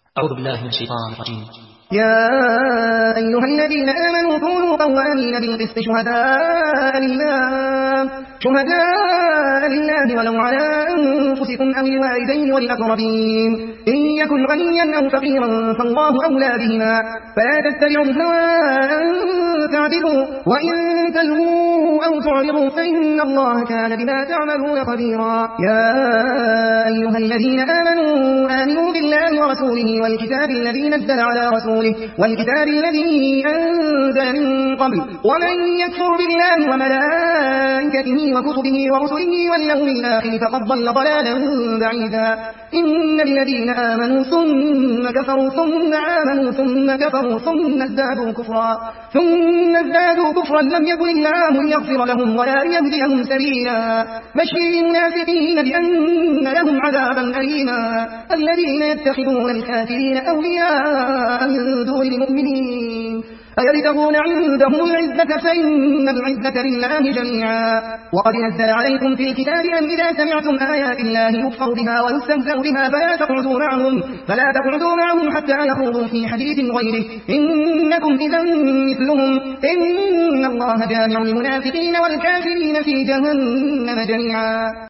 أعوذ بالله من الشيطان الرجيم. يا أيها الذين آمنوا كونوا قوامين بالقسط شهداء لله ولو على أنفسكم أو الوالدين والأقربين إن يكن غنيا أو فقيرا فالله أولى بهما فلا تتبعوا الهوى أن تعدلوا وإن تلووا أو تعرضوا فإن الله كان بما تعملون خبيرا. يا أيها الذين آمنوا بالله ورسوله والكتاب الذي نزل على رسوله والكتاب الذي أنزل من قبل ومن يكفر بالله وملائكته وكتبه ورسله واليوم الآخر فقد ضل ضلالا بعيدا. إن الذين آمنوا ثم كفروا ثم آمنوا ثم كفروا ثم ازدادوا كفرا لم يكن الله ليغفر لهم ولا ليهديهم سبيلا. بشر المنافقين بأن لهم عذابا أليما. الذين يتخذون الكافرين أولياء من دون المؤمنين أيبتغون عندهم العزة فإن العزة لله جميعا. وقد نزل عليكم في الكتاب أن إذا سمعتم آيات الله يكفر بها ويستهزأ بها فلا تقعدوا معهم حتى يخوضوا في حديث غيره إنكم إذا مثلهم إن الله جامع المنافقين والكافرين في جهنم جميعا.